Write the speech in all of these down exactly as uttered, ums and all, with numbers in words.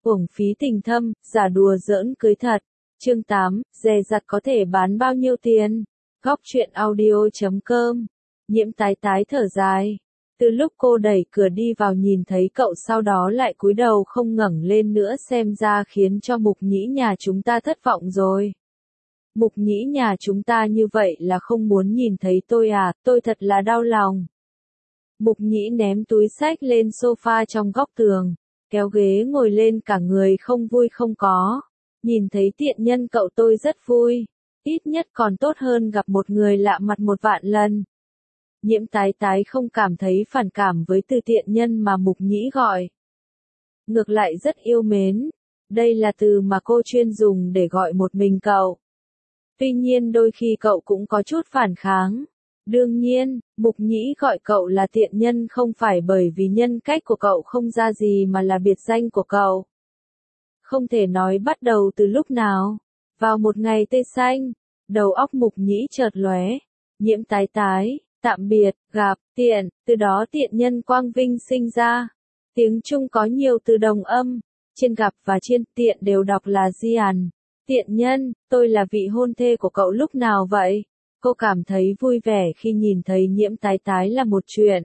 uổng phí tình thâm, giả đùa giỡn cưới thật. Chương tám, dè dặt có thể bán bao nhiêu tiền? Góc truyện audio chấm com. Nhiễm tái tái thở dài. Từ lúc cô đẩy cửa đi vào nhìn thấy cậu sau đó lại cúi đầu không ngẩng lên nữa xem ra khiến cho Mục Nhĩ nhà chúng ta thất vọng rồi. Mục Nhĩ nhà chúng ta như vậy là không muốn nhìn thấy tôi à, tôi thật là đau lòng. Mục Nhĩ ném túi xách lên sofa trong góc tường, kéo ghế ngồi lên cả người không vui không có. Nhìn thấy tiện nhân cậu tôi rất vui, ít nhất còn tốt hơn gặp một người lạ mặt một vạn lần. Nhiễm tái tái không cảm thấy phản cảm với từ tiện nhân mà Mục Nhĩ gọi. Ngược lại rất yêu mến, đây là từ mà cô chuyên dùng để gọi một mình cậu. Tuy nhiên đôi khi cậu cũng có chút phản kháng. Đương nhiên, Mục Nhĩ gọi cậu là tiện nhân không phải bởi vì nhân cách của cậu không ra gì mà là biệt danh của cậu. Không thể nói bắt đầu từ lúc nào. Vào một ngày tươi xanh, đầu óc Mục Nhĩ chợt lóe. Nhiễm tái tái, tạm biệt, gặp, tiện, từ đó tiện nhân quang vinh sinh ra. Tiếng Trung có nhiều từ đồng âm, trên gặp và trên tiện đều đọc là Jian. Tiện nhân, tôi là vị hôn thê của cậu lúc nào vậy? Cô cảm thấy vui vẻ khi nhìn thấy nhiễm tái tái là một chuyện.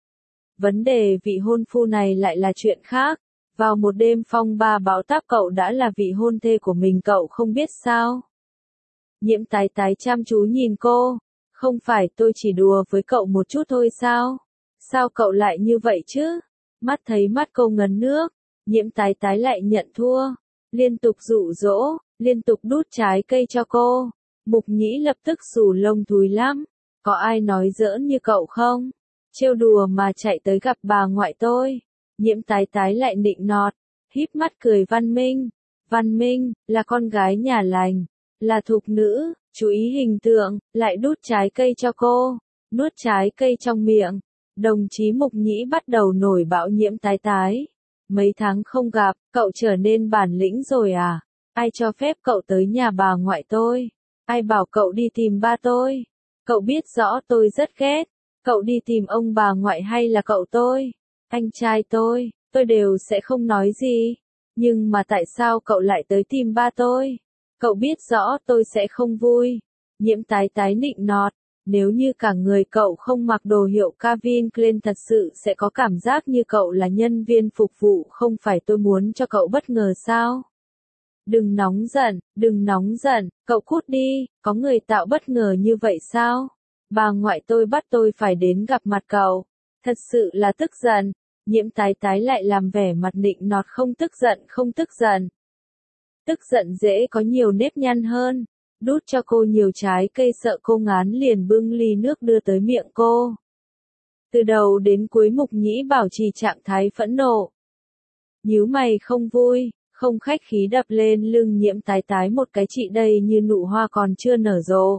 Vấn đề vị hôn phu này lại là chuyện khác. Vào một đêm phong ba bão táp cậu đã là vị hôn thê của mình cậu không biết sao? Nhiễm tái tái chăm chú nhìn cô. Không phải tôi chỉ đùa với cậu một chút thôi sao? Sao cậu lại như vậy chứ? Mắt thấy mắt cô ngấn nước. Nhiễm tái tái lại nhận thua. Liên tục dụ dỗ, liên tục đút trái cây cho cô. Mục Nhĩ lập tức xù lông thúi lắm. Có ai nói giỡn như cậu không? Trêu đùa mà chạy tới gặp bà ngoại tôi. Nhiễm tái tái lại nịnh nọt, híp mắt cười Văn Minh. Văn Minh, là con gái nhà lành, là thục nữ, chú ý hình tượng, lại đút trái cây cho cô, nuốt trái cây trong miệng. Đồng chí Mục Nhĩ bắt đầu nổi bão nhiễm tái tái. Mấy tháng không gặp, cậu trở nên bản lĩnh rồi à? Ai cho phép cậu tới nhà bà ngoại tôi? Ai bảo cậu đi tìm ba tôi? Cậu biết rõ tôi rất ghét. Cậu đi tìm ông bà ngoại hay là cậu tôi? Anh trai tôi, tôi đều sẽ không nói gì. Nhưng mà tại sao cậu lại tới tìm ba tôi? Cậu biết rõ tôi sẽ không vui. Nhiễm tái tái nịnh nọt. Nếu như cả người cậu không mặc đồ hiệu Calvin Klein thật sự sẽ có cảm giác như cậu là nhân viên phục vụ không phải tôi muốn cho cậu bất ngờ sao? Đừng nóng giận, đừng nóng giận, cậu cút đi, có người tạo bất ngờ như vậy sao? Bà ngoại tôi bắt tôi phải đến gặp mặt cậu. Thật sự là tức giận. Nhiễm tái tái lại làm vẻ mặt nịnh nọt không tức giận không tức giận. Tức giận dễ có nhiều nếp nhăn hơn. Đút cho cô nhiều trái cây sợ cô ngán liền bưng ly nước đưa tới miệng cô. Từ đầu đến cuối Mục Nhĩ bảo trì trạng thái phẫn nộ. Nhíu mày không vui, không khách khí đập lên lưng nhiễm tái tái một cái chị đây như nụ hoa còn chưa nở rộ.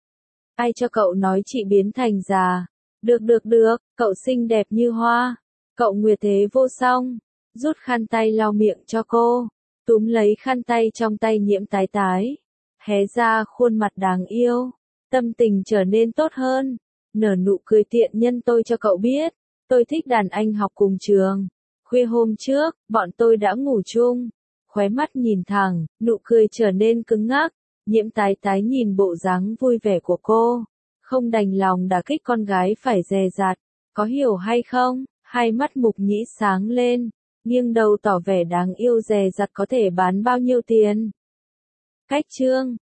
Ai cho cậu nói chị biến thành già? Được được được, cậu xinh đẹp như hoa. Cậu nguyệt thế vô song. Rút khăn tay lau miệng cho cô. Túm lấy khăn tay trong tay nhiễm tái tái. Hé ra khuôn mặt đáng yêu. Tâm tình trở nên tốt hơn. Nở nụ cười tiện nhân tôi cho cậu biết. Tôi thích đàn anh học cùng trường. Khuya hôm trước, bọn tôi đã ngủ chung. Khóe mắt nhìn thẳng, nụ cười trở nên cứng ngắc. Nhiễm tái tái nhìn bộ dáng vui vẻ của cô. Không đành lòng đả kích con gái phải dè dặt. Có hiểu hay không? Hai mắt Mục Nhĩ sáng lên. Nghiêng đầu tỏ vẻ đáng yêu dè dặt có thể bán bao nhiêu tiền. Cách chương